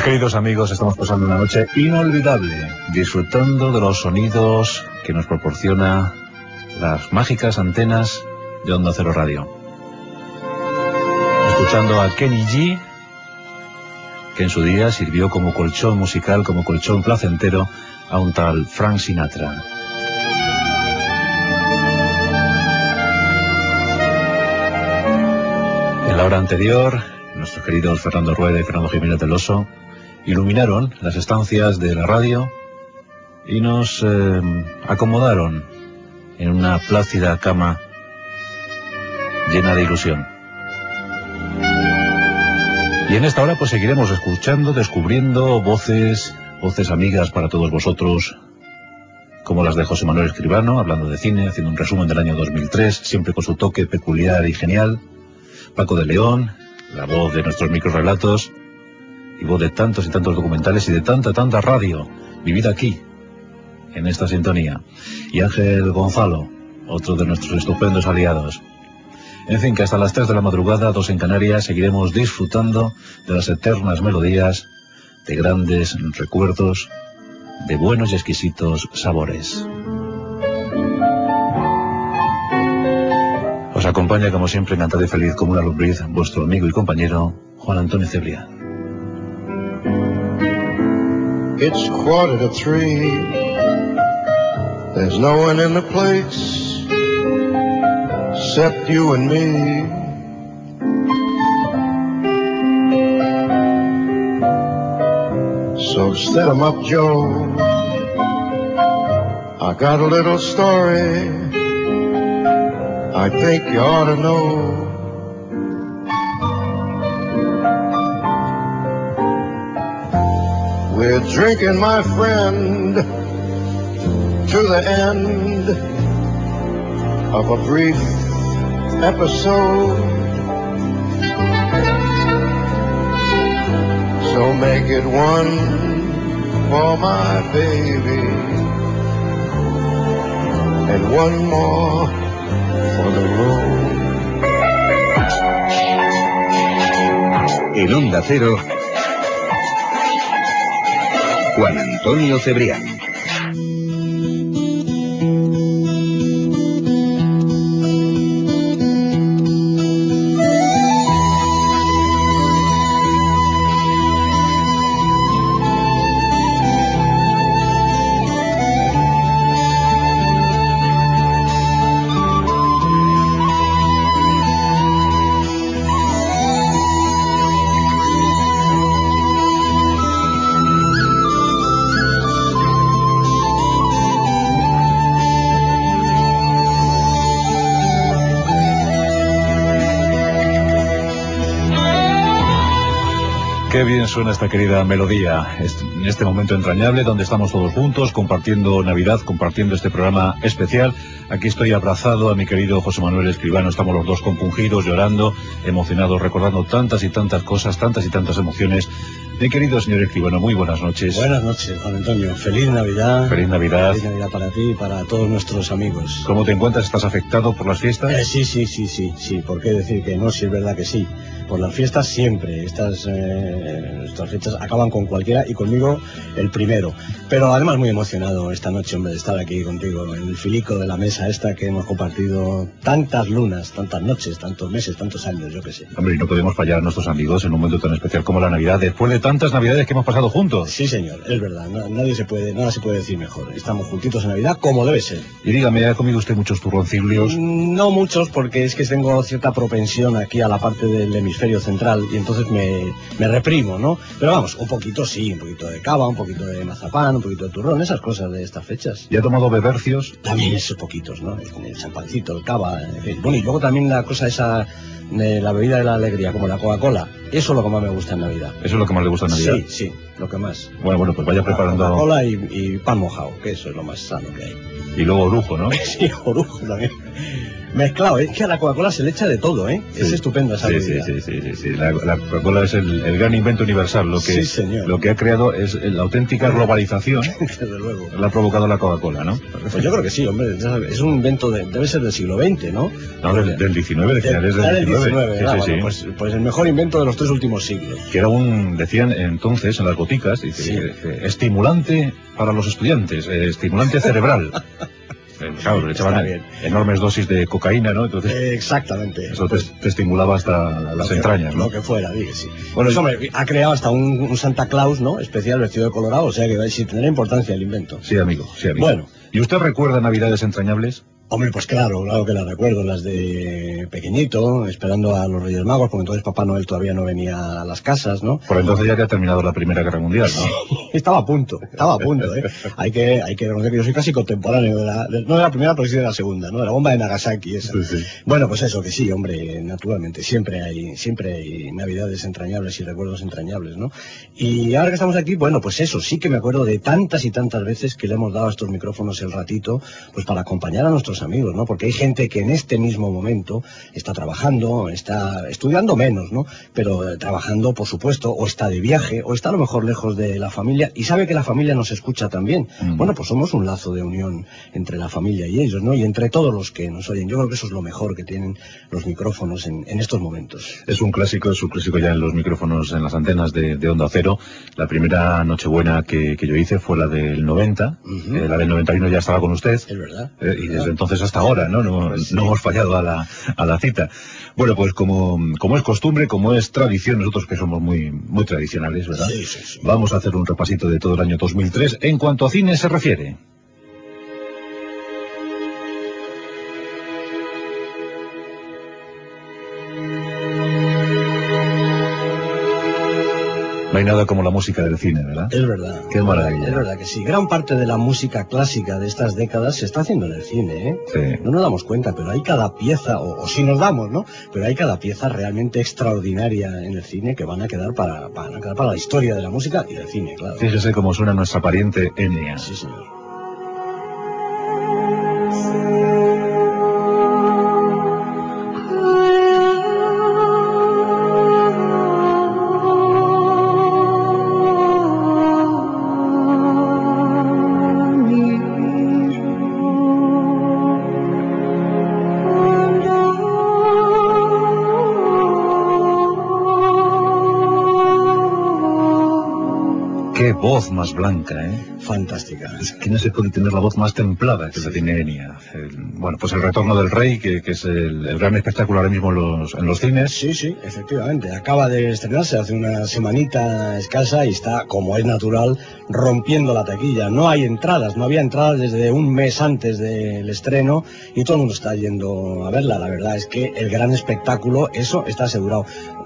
Queridos amigos, estamos pasando una noche inolvidable, disfrutando de los sonidos que nos proporciona las mágicas antenas de Onda Cero Radio. Escuchando a Kenny G, que en su día sirvió como colchón musical, como colchón placentero a un tal Frank Sinatra. En la hora anterior, nuestros queridos Fernando Rueda y Fernando Jiménez del Oso iluminaron las estancias de la radio y nos acomodaron en una plácida cama llena de ilusión. Y en esta hora pues seguiremos escuchando, descubriendo voces amigas para todos vosotros, como las de José Manuel Escribano, hablando de cine, haciendo un resumen del año 2003, siempre con su toque peculiar y genial. Paco de León, la voz de nuestros microrelatos y voz de tantos y tantos documentales y de tanta radio vivida aquí, en esta sintonía. Y Ángel Gonzalo, otro de nuestros estupendos aliados. En fin, que hasta las 3 de la madrugada, 2 en Canarias, seguiremos disfrutando de las eternas melodías, de grandes recuerdos, de buenos y exquisitos sabores. Os acompaña, como siempre, encantado y feliz como una lombriz, vuestro amigo y compañero, Juan Antonio Cebrián. It's 2:45. There's no one in the place except you and me. So set 'em up, Joe. I got a little story I think you ought to know. We're drinking, my friend, to the end of a brief episode. So make it one for my baby and one more for the road. En Onda Cero, Juan Antonio Cebrián. Qué bien suena esta querida melodía en este momento entrañable donde estamos todos juntos compartiendo Navidad, compartiendo este programa especial. Aquí estoy abrazado a mi querido José Manuel Escribano, estamos los dos compungidos, llorando, emocionados, recordando tantas y tantas cosas, tantas y tantas emociones. Mi querido señor Escribano, muy buenas noches. Buenas noches, Juan Antonio. Feliz Navidad. Feliz Navidad. Feliz Navidad para ti y para todos nuestros amigos. ¿Cómo te encuentras? ¿Estás afectado por las fiestas? Sí. ¿Por qué decir que no? Si es verdad que sí. Por las fiestas siempre. Estas fechas acaban con cualquiera y conmigo el primero. Pero además muy emocionado esta noche, hombre, de estar aquí contigo en el filico de la mesa esta que hemos compartido tantas lunas, tantas noches, tantos meses, tantos años, yo qué sé. Hombre, y no podemos fallar a nuestros amigos en un momento tan especial como la Navidad, después de tantas Navidades que hemos pasado juntos. Sí, señor, es verdad. Nada se puede decir mejor. Estamos juntitos en Navidad como debe ser. Y dígame, ¿ha comido usted muchos turroncillos? No muchos, porque es que tengo cierta propensión aquí a la parte del hemisferio central y entonces me reprimo, ¿no? Pero vamos, un poquito sí, un poquito de cava, un poquito de mazapán, un poquito de turrón, esas cosas de estas fechas. ¿Y ha tomado bebercios? También esos poquitos, ¿no? El champancito, el cava, en fin. Bueno, y luego también la cosa esa de la bebida de la alegría, como la Coca-Cola. Eso es lo que más me gusta en Navidad. ¿Eso es lo que más le gusta en Navidad? Sí, lo que más. Bueno, pues vaya preparando... Coca-Cola y pan mojado, que eso es lo más sano que hay. Y luego orujo, ¿no? Sí, orujo también. Mezclado, es que a la Coca-Cola se le echa de todo, ¿eh? Sí. Es estupenda esa bebida. Sí. La Coca-Cola es el gran invento universal. Sí, señor. Lo que ha creado es la auténtica globalización. Desde luego. La ha provocado la Coca-Cola, ¿no? Pues yo creo que sí, hombre. Es un invento, debe ser del siglo XX, ¿no? No, del 19, de finales del 19. Sí. Pues el mejor invento de los 3 últimos siglos. Que era decían entonces en las boticas, dice, estimulante para los estudiantes, estimulante cerebral. Claro, le echaban enormes dosis de cocaína, ¿no? Entonces, exactamente. Eso te estimulaba hasta las entrañas, ¿no? Lo que fuera, dije, sí. Bueno, eso, hombre, ha creado hasta un Santa Claus, ¿no? Especial vestido de colorado, o sea que sí tendrá importancia el invento. Sí, amigo. Bueno. ¿Y usted recuerda Navidades entrañables? Hombre, pues claro que las recuerdo, las de pequeñito, esperando a los Reyes Magos, porque entonces Papá Noel todavía no venía a las casas, ¿no? Por entonces ya que ha terminado la Primera Guerra Mundial, ¿no? Estaba a punto, ¿eh? Hay que reconocer que yo soy casi contemporáneo no de la primera, pero sí de la segunda, ¿no? De la bomba de Nagasaki, esa. Sí. Bueno, pues eso, que sí, hombre, naturalmente, siempre hay Navidades entrañables y recuerdos entrañables, ¿no? Y ahora que estamos aquí, bueno, pues eso, sí que me acuerdo de tantas y tantas veces que le hemos dado a estos micrófonos el ratito, pues para acompañar a nuestros amigos, ¿no? Porque hay gente que en este mismo momento está trabajando, está estudiando menos, ¿no? Pero trabajando, por supuesto, o está de viaje, o está a lo mejor lejos de la familia, y sabe que la familia nos escucha también. Bueno, pues somos un lazo de unión entre la familia y ellos, ¿no? Y entre todos los que nos oyen. Yo creo que eso es lo mejor que tienen los micrófonos en estos momentos. Es un clásico ya en los micrófonos, en las antenas de Onda Cero. La primera Nochebuena que yo hice fue la del 90, la del 91 ya estaba con usted. Es verdad. Y desde entonces hasta ahora, ¿no? No hemos fallado a la cita. Bueno, pues como es costumbre, como es tradición, nosotros que somos muy tradicionales, ¿verdad? Sí. Vamos a hacer un repasito de todo el año 2003 en cuanto a cine se refiere. No hay nada como la música del cine, ¿verdad? Es verdad. Qué maravilla. Es verdad que sí. Gran parte de la música clásica de estas décadas se está haciendo en el cine, ¿eh? Sí. No nos damos cuenta, pero hay cada pieza, o sí nos damos, ¿no? Pero hay cada pieza realmente extraordinaria en el cine que van a quedar para la historia de la música y del cine, claro. Fíjese cómo suena nuestra pariente Enya. Sí, señor. Qué voz más blanca, ¿eh? Fantástica. Es que no se puede tener la voz más templada que la tiene Enya. Bueno, pues El Retorno del Rey, que es el gran espectáculo ahora mismo en los cines. Sí, efectivamente. Acaba de estrenarse hace una semanita escasa y está, como es natural, rompiendo la taquilla. No había entradas desde un mes antes del estreno y todo el mundo está yendo a verla. La verdad es que el gran espectáculo, eso está asegurado.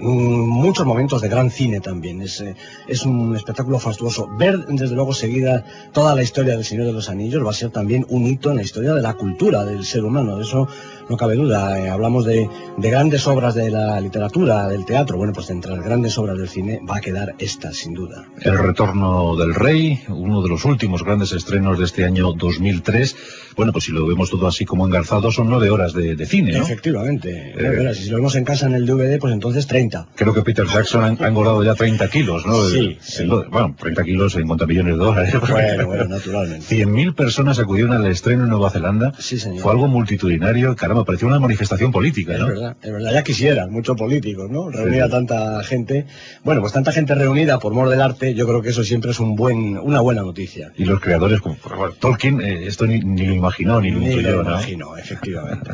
Muchos momentos de gran cine también. Es un espectáculo fastuoso. Ver, desde luego, seguida toda la historia del Señor de los Anillos va a ser también un hito en la historia de la cultura del ser humano. De eso no cabe duda. Hablamos de grandes obras de la literatura, del teatro. Bueno, pues entre las grandes obras del cine va a quedar esta, sin duda. El Retorno del Rey, uno de los últimos grandes estrenos de este año 2003. Bueno, pues si lo vemos todo así como engarzado, son 9 horas de cine, ¿no? Efectivamente. 9 horas. Y si lo vemos en casa en el DVD, pues entonces 30. Creo que Peter Jackson ha engordado ya 30 kilos, ¿no? Sí. Bueno, 30 kilos en cuántos millones de dólares. Bueno, naturalmente. 100.000 personas acudieron al estreno en Nueva Zelanda. Sí, señor. Fue algo multitudinario, caramba, parecía una manifestación política, ¿no? Es verdad, ya quisieran muchos políticos, ¿no? Reunir a tanta gente. Bueno, pues tanta gente reunida por mor del arte, yo creo que eso siempre es una buena noticia. Y los creadores, como por ejemplo, Tolkien, esto ni lo imaginó, ni lo intuyó, ¿no? Imagino, efectivamente.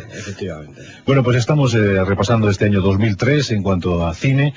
Bueno, pues estamos repasando este año 2003 en cuanto a cine,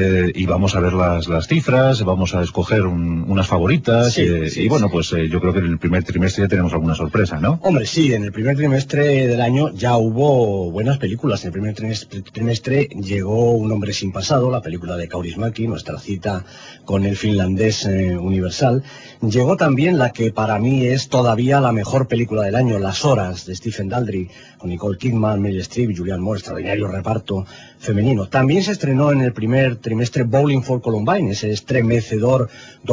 y vamos a ver las cifras, vamos a escoger unas favoritas, y bueno, pues yo creo que en el primer trimestre ya tenemos alguna sorpresa, ¿no? Hombre, sí, en el primer trimestre del año ya hubo buenas películas. En el primer trimestre llegó Un hombre sin pasado, la película de Kaurismäki, nuestra cita con el finlandés Universal. Llegó también la que para mí es todavía la mejor película del año, Las horas, de Stephen Daldry, con Nicole Kidman, Meryl Streep, Julianne Moore, extraordinario reparto femenino. También se estrenó en el primer trimestre Bowling for Columbine, ese estremecedor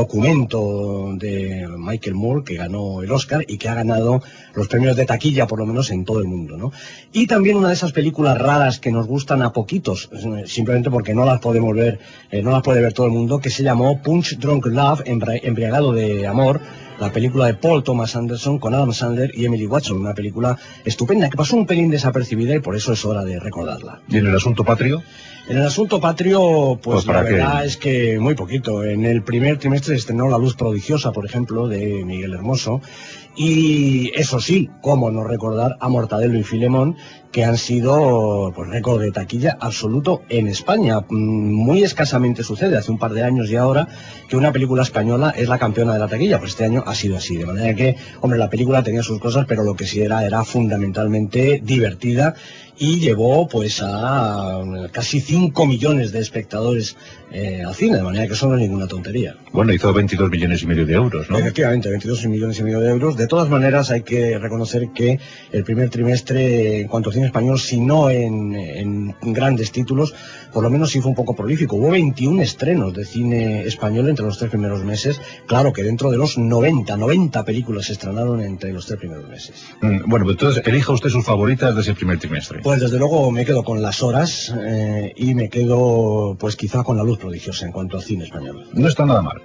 documento de Michael Moore, que ganó el Oscar y que ha ganado los premios de taquilla, por lo menos en todo el mundo, ¿no? Y también una de esas películas raras que nos gustan a poquitos, simplemente porque no las podemos ver, no las puede ver todo el mundo, que se llamó Punch Drunk Love, embriagado de amor, la película de Paul Thomas Anderson con Adam Sandler y Emily Watson, una película estupenda que pasó un pelín desapercibida y por eso es hora de recordarla. ¿Y en el asunto patrio? En el asunto patrio, pues la ¿para verdad qué? es que muy poquito. En el primer trimestre se estrenó La luz prodigiosa, por ejemplo, de Miguel Hermoso, y eso sí, cómo no recordar a Mortadelo y Filemón, que han sido pues récord de taquilla absoluto en España. Muy escasamente sucede, hace un par de años y ahora, que una película española es la campeona de la taquilla, pues este año ha sido así, de manera que, hombre, la película tenía sus cosas, pero lo que sí era fundamentalmente divertida y llevó pues a casi 5 millones de espectadores al cine, de manera que eso no es ninguna tontería. Bueno, hizo 22 millones y medio de euros, ¿no? Efectivamente, 22 millones y medio de euros. De todas maneras, hay que reconocer que el primer trimestre, en cuanto a cine español, si no en grandes títulos, por lo menos sí fue un poco prolífico. Hubo 21 estrenos de cine español entre los 3 primeros meses. Claro que dentro de los 90 películas se estrenaron entre los 3 primeros meses. Bueno, pues entonces elija usted sus favoritas de ese primer trimestre. Pues desde luego me quedo con Las Horas y me quedo pues quizá con La luz prodigiosa en cuanto al cine español. No está nada mal.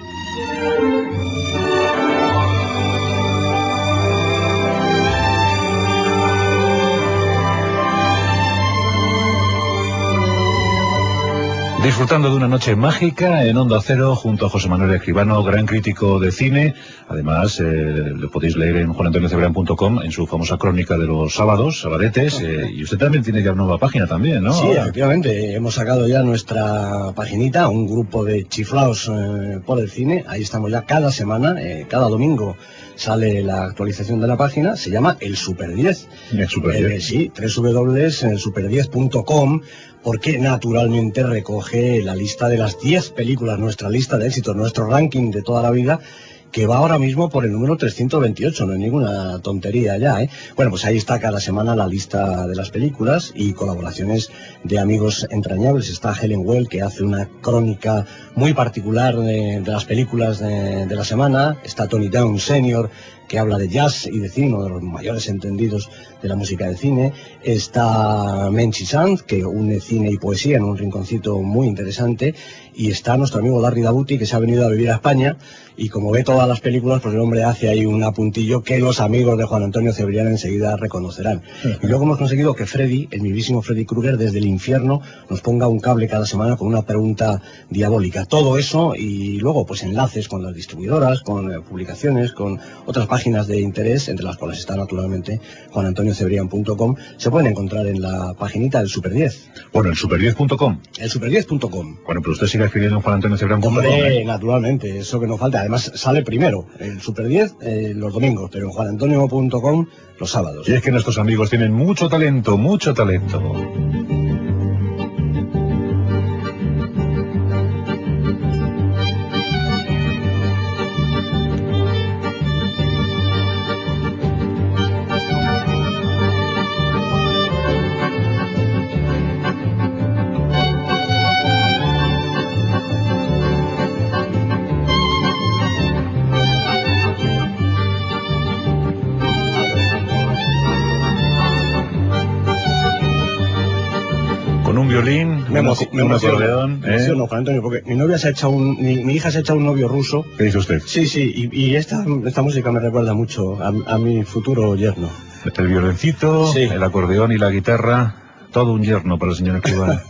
Disfrutando de una noche mágica en Onda Cero junto a José Manuel Escribano, gran crítico de cine. Además, lo podéis leer en juanantoniocebrián.com en su famosa crónica de los sábados, sabadetes. Y usted también tiene ya una nueva página también, ¿no? Sí, efectivamente. Hemos sacado ya nuestra paginita, un grupo de chiflaos por el cine. Ahí estamos ya cada semana, cada domingo sale la actualización de la página. Se llama El Super 10. El Super 10. Sí, www.super10.com, porque naturalmente recoge la lista de las 10 películas, nuestra lista de éxitos, nuestro ranking de toda la vida, que va ahora mismo por el número 328, no es ninguna tontería ya, ¿eh? Bueno, pues ahí está cada semana la lista de las películas y colaboraciones de amigos entrañables. Está Helen Well, que hace una crónica muy particular de las películas de la semana. Está Tony Down Sr., que habla de jazz y de cine, uno de los mayores entendidos de la música de cine. Está Menchi Sanz, que une cine y poesía en un rinconcito muy interesante. Y está nuestro amigo Larry Dabuti, que se ha venido a vivir a España, y como ve todas las películas, pues el hombre hace ahí un apuntillo que los amigos de Juan Antonio Cebrián enseguida reconocerán. Y luego hemos conseguido que Freddy, el mismísimo Freddy Krueger, desde el infierno, nos ponga un cable cada semana con una pregunta diabólica. Todo eso, y luego pues enlaces con las distribuidoras, con publicaciones, con otras páginas de interés, entre las cuales está naturalmente juanantoniocebrián.com, se pueden encontrar en la paginita del Super 10. Bueno, el super10.com. El super10.com. Bueno, pero usted sigue escribiendo en juanantoniocebrián.com. Hombre, naturalmente, eso que no falta. Además, sale primero el Super 10 los domingos, pero en juanantonio.com los sábados. Y es que nuestros amigos tienen mucho talento, mucho talento. Me emociono, Juan Antonio, porque mi novia se ha echado mi hija se ha echado un novio ruso. ¿Qué dice usted? Sí, y esta música me recuerda mucho a mi futuro yerno. El violoncito, sí, el acordeón y la guitarra, todo un yerno para el señor Escribano.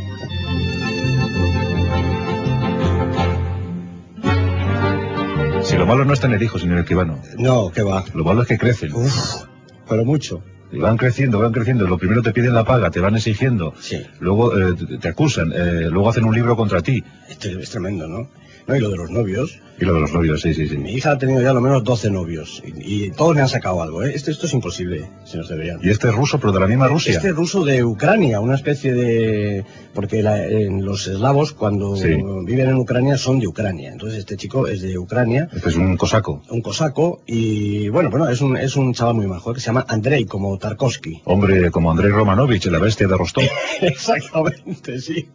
Si lo malo no es tener hijos, señor Escribano. No, ¿qué va? Lo malo es que crecen. Uf, pero mucho. Y van creciendo. Lo primero te piden la paga, te van exigiendo. Sí. Luego te acusan, luego hacen un libro contra ti. Es tremendo, ¿no? No, y lo de los novios. Y lo de los novios, sí. Mi hija ha tenido ya al menos 12 novios. Y todos me han sacado algo, ¿eh? Esto es imposible, señor Cebrián. Y este es ruso, pero de la misma Rusia. Este es ruso de Ucrania, una especie de... Porque los eslavos, cuando viven en Ucrania, son de Ucrania. Entonces este chico es de Ucrania. Este es un cosaco. Un cosaco, y bueno, es un chaval muy majo, que se llama Andrei, como Tarkovsky. Hombre, como Andrei Romanovich, la bestia de Rostov. Exactamente, sí.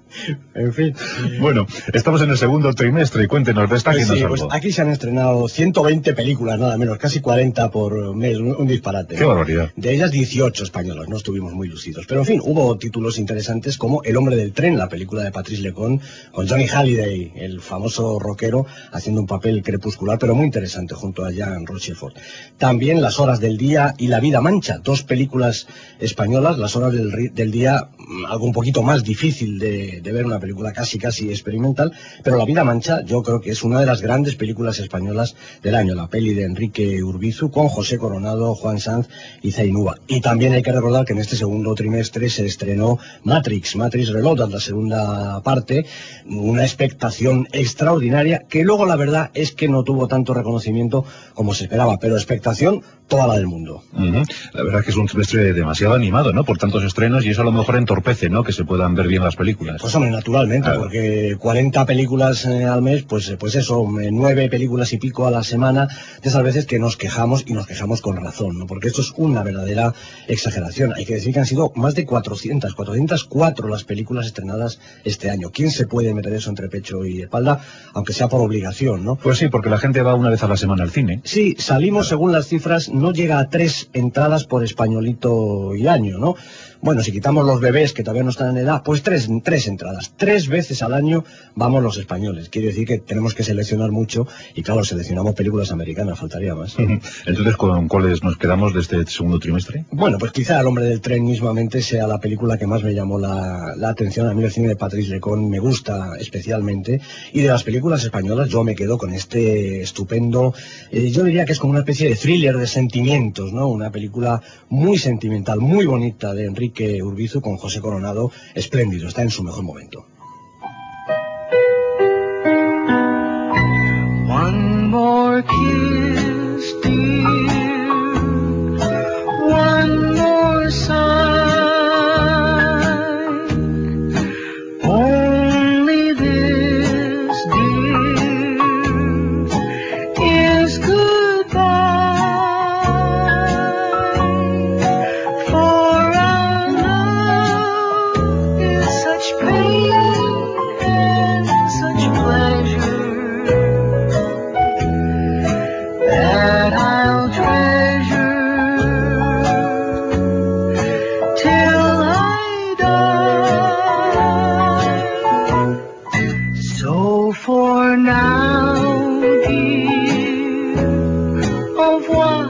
En fin. Bueno, estamos en el segundo trimestre y cuéntenos, destáquenos Sí, algo. pues aquí se han estrenado 120 películas, nada menos, casi 40 por mes, un disparate. ¡Qué barbaridad! De ellas 18 españolas, no estuvimos muy lucidos. Pero en fin, hubo títulos interesantes como El hombre del tren, la película de Patrice Lecon, con Johnny Hallyday, el famoso rockero, haciendo un papel crepuscular, pero muy interesante, junto a Jean Rochefort. También Las horas del día y La vida mancha, dos películas españolas. Las horas del día, algo un poquito más difícil de ver, una película casi experimental, pero La vida mancha yo creo que es una de las grandes películas españolas del año, la peli de Enrique Urbizu con José Coronado, Juan Sanz y Zainúa. Y también hay que recordar que en este segundo trimestre se estrenó Matrix Reloaded, la segunda parte, una expectación extraordinaria que luego la verdad es que no tuvo tanto reconocimiento como se esperaba, pero expectación toda la del mundo. La verdad es que es un trimestre demasiado animado, ¿no? Por tantos estrenos, y eso a lo mejor entorpece, ¿no? Que se puedan ver bien las películas. Pues hombre, naturalmente, claro, porque 40 películas al mes, pues eso, 9 películas y pico a la semana, de esas veces que nos quejamos, y nos quejamos con razón, ¿no? Porque esto es una verdadera exageración. Hay que decir que han sido más de 404 las películas estrenadas este año. ¿Quién se puede meter eso entre pecho y espalda, aunque sea por obligación, ¿no? Pues sí, porque la gente va una vez a la semana al cine. Sí, salimos, según las cifras, no llega a 3 entradas por españolito y año, ¿no? Bueno, si quitamos los bebés que todavía no están en edad, pues tres entradas. 3 veces al año vamos los españoles. Quiere decir que tenemos que seleccionar mucho, y claro, seleccionamos películas americanas, faltaría más. Entonces, ¿con cuáles nos quedamos de este segundo trimestre? Bueno, pues quizá El hombre del tren mismamente sea la película que más me llamó la atención. A mí el cine de Patrice Lecon me gusta especialmente, y de las películas españolas yo me quedo con este estupendo, yo diría que es como una especie de thriller de sentimientos, ¿no? Una película muy sentimental, muy bonita, de Enrique Urbizu con José Coronado, espléndido, está en su mejor momento. One more kiss, dear, one more sigh, only this, dear, is goodbye, for our love is such pain and such pleasure that I'll treasure till I die. So for now, dear, au revoir,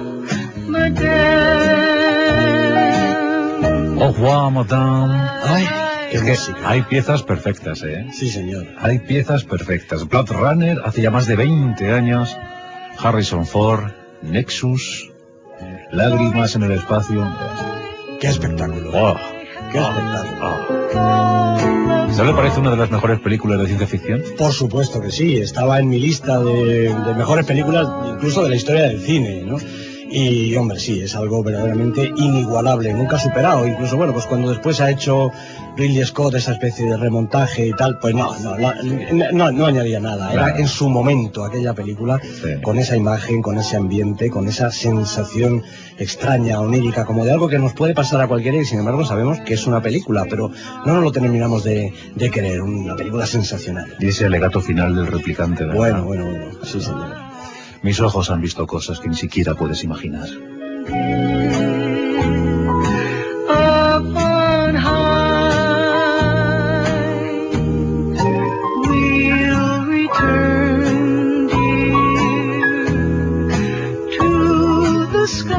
madame. Au revoir, madame. ¡Ay, qué Es que música! hay piezas perfectas, ¿eh? Sí, señor. Hay piezas perfectas. Blade Runner, hace ya más de 20 años. Harrison Ford, Nexus, Lágrimas en el espacio. ¡Qué espectáculo! ¡Oh! ¡Qué espectáculo! ¿No le parece una de las mejores películas de ciencia ficción? Por supuesto que sí, estaba en mi lista de mejores películas, incluso de la historia del cine, ¿no? Y, hombre, sí, es algo verdaderamente inigualable, nunca superado. Incluso, bueno, pues cuando después ha hecho Ridley Scott esa especie de remontaje y tal, pues no añadía nada. Era Claro. en su momento aquella película, Sí. con esa imagen, con ese ambiente, con esa sensación extraña, onírica, como de algo que nos puede pasar a cualquiera, y sin embargo sabemos que es una película, pero no nos lo terminamos de creer. Una película sensacional. Y ese alegato final del replicante, ¿verdad? Bueno, sí, señor. Mis ojos han visto cosas que ni siquiera puedes imaginar. Up on high, we'll return, dear, to the sky,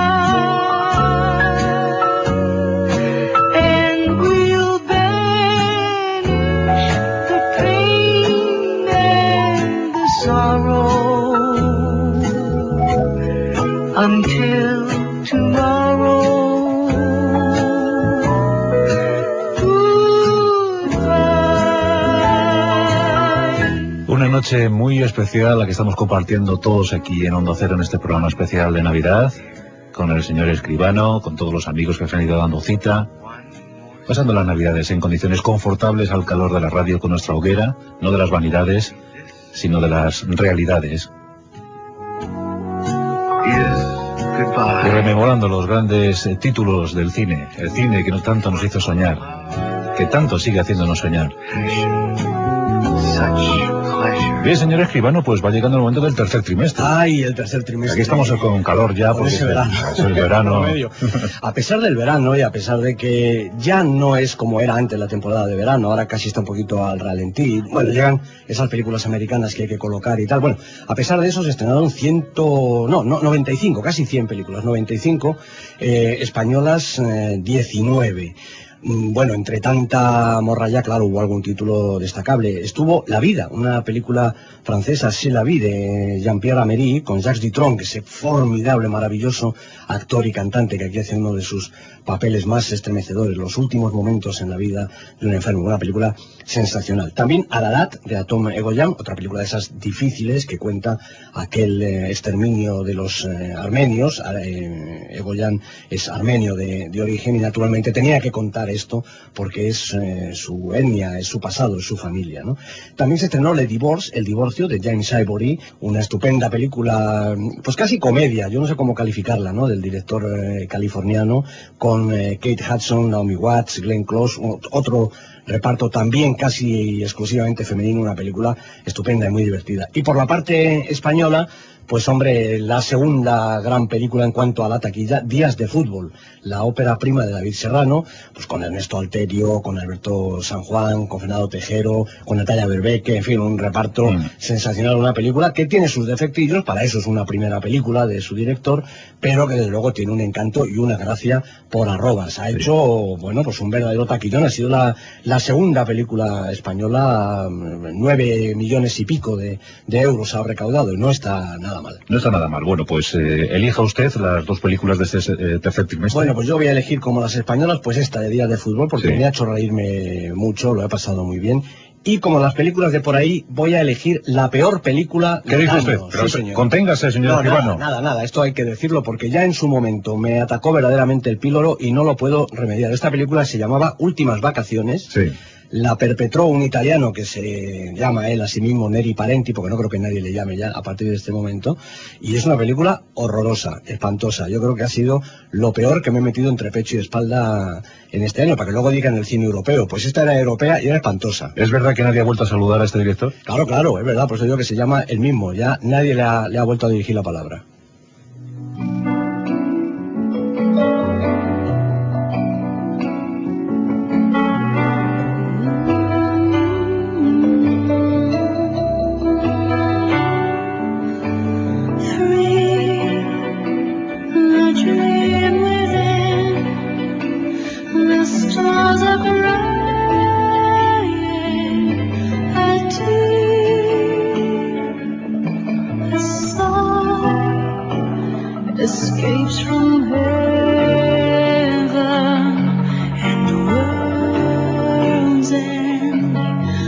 and we'll banish the pain and the sorrow until tomorrow. Goodbye. Una noche muy especial la que estamos compartiendo todos aquí en Onda Cero, en este programa especial de Navidad, con el señor Escribano, con todos los amigos que se han ido dando cita, pasando las Navidades en condiciones confortables al calor de la radio con nuestra hoguera, no de las vanidades, sino de las realidades. Y rememorando los grandes títulos del cine, el cine que tanto nos hizo soñar. que tanto sigue haciéndonos soñar. Such pleasure. Bien, señor escribano, pues va llegando el momento del tercer trimestre. Ay, el tercer trimestre. Aquí estamos con calor ya, Con porque ese verano. es el verano. Por medio. A pesar del verano y a pesar de que ya no es como era antes la temporada de verano, ahora casi está un poquito al ralentí. Bueno, llegan esas películas americanas que hay que colocar y tal. Bueno, a pesar de eso se estrenaron 95, casi 100 películas, 95, españolas 19. Bueno, entre tanta morralla, claro, hubo algún título destacable. Estuvo La Vida, una película francesa, C'est la vie, de Jean-Pierre Améry, con Jacques Dutronc, ese formidable, maravilloso actor y cantante que aquí hace uno de sus papeles más estremecedores, los últimos momentos en la vida de un enfermo. Una película sensacional. También Ararat, de Atom Egoyan, otra película de esas difíciles que cuenta aquel exterminio de los armenios. Egoyan es armenio de origen y naturalmente tenía que contar esto porque es su etnia, es su pasado, es su familia, ¿no? También se estrenó Le Divorce, El Divorcio, de James Ivory, una estupenda película, pues casi comedia, yo no sé cómo calificarla, ¿no?, del director californiano, con Kate Hudson, Naomi Watts, Glenn Close, otro reparto también casi exclusivamente femenino, una película estupenda y muy divertida. Y por la parte española, pues hombre, la segunda gran película en cuanto a la taquilla, Días de Fútbol, la ópera prima de David Serrano, pues con Ernesto Alterio, con Alberto San Juan, con Fernando Tejero, con Natalia Berbeque, en fin, un reparto sensacional, una película que tiene sus defectillos, para eso es una primera película de su director, pero que desde luego tiene un encanto y una gracia por arrobas. Ha hecho, bueno, pues un verdadero taquillón, ha sido la segunda película española, 9 millones y pico de euros ha recaudado, y no está nada mal. No está nada mal. Bueno, pues elija usted las dos películas de este tercer trimestre. Bueno, pues yo voy a elegir como las españolas, pues esta de Días de Fútbol, porque me ha hecho reírme mucho, lo he pasado muy bien. Y como las películas de por ahí, voy a elegir la peor película ¿Qué dice usted? Pero sí, señor. Conténgase, señor escribano. Nada, esto hay que decirlo, porque ya en su momento me atacó verdaderamente el píloro y no lo puedo remediar. Esta película se llamaba Últimas Vacaciones. Sí. La perpetró un italiano que se llama él a sí mismo Neri Parenti, porque no creo que nadie le llame ya a partir de este momento, y es una película horrorosa, espantosa. Yo creo que ha sido lo peor que me he metido entre pecho y espalda en este año, para que luego digan el cine europeo. Pues esta era europea y era espantosa. ¿Es verdad que nadie ha vuelto a saludar a este director? Claro, es verdad, por eso digo que se llama el mismo, ya nadie le ha vuelto a dirigir la palabra. Escapes from heaven and the world's end.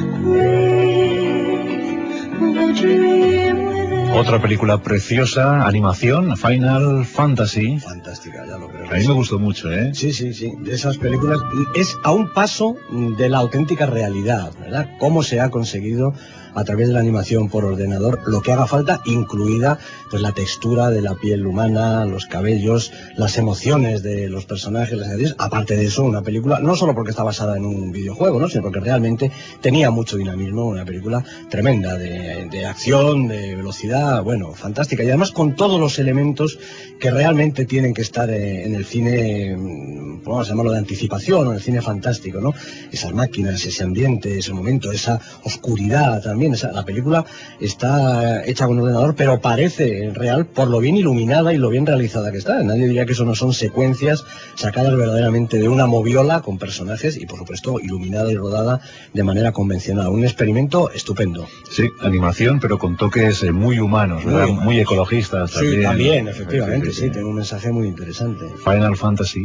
Breathe the dream within. Otra película preciosa, animación, Final Fantasy. Fantástica, ya lo creo. A mí me gustó mucho, ¿eh? Sí, de esas películas. Es a un paso de la auténtica realidad, ¿verdad? Cómo se ha conseguido a través de la animación por ordenador lo que haga falta, incluida pues la textura de la piel humana, los cabellos, las emociones de los personajes, las actrices. Aparte de eso, una película, no solo porque está basada en un videojuego, ¿no?, sino porque realmente tenía mucho dinamismo, una película tremenda de acción, de velocidad, bueno, fantástica, y además con todos los elementos que realmente tienen que estar en el cine, vamos a llamarlo de anticipación, o en el cine fantástico, ¿no? Esas máquinas, ese ambiente, ese momento, esa oscuridad también. La película está hecha con ordenador, pero parece real por lo bien iluminada y lo bien realizada que está. Nadie diría que eso no son secuencias sacadas verdaderamente de una moviola con personajes y, por supuesto, iluminada y rodada de manera convencional. Un experimento estupendo. Sí, animación, pero con toques muy humanos, ¿verdad? Muy ecologistas también. Sí, también, efectivamente, sí, tiene un mensaje muy interesante. Final Fantasy.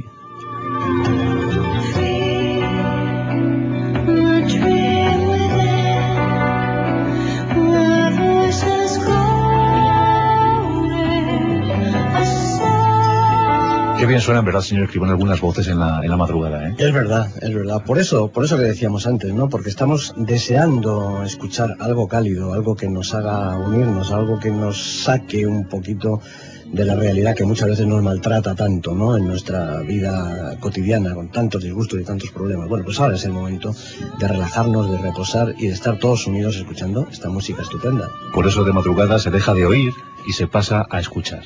Qué bien suenan, ¿verdad, señor escribano, algunas voces en la madrugada, ¿eh? Es verdad. Por eso que decíamos antes, ¿no? Porque estamos deseando escuchar algo cálido, algo que nos haga unirnos, algo que nos saque un poquito de la realidad que muchas veces nos maltrata tanto, ¿no?, en nuestra vida cotidiana, con tantos disgustos y tantos problemas. Bueno, pues ahora es el momento de relajarnos, de reposar y de estar todos unidos escuchando esta música estupenda. Por eso de madrugada se deja de oír y se pasa a escuchar.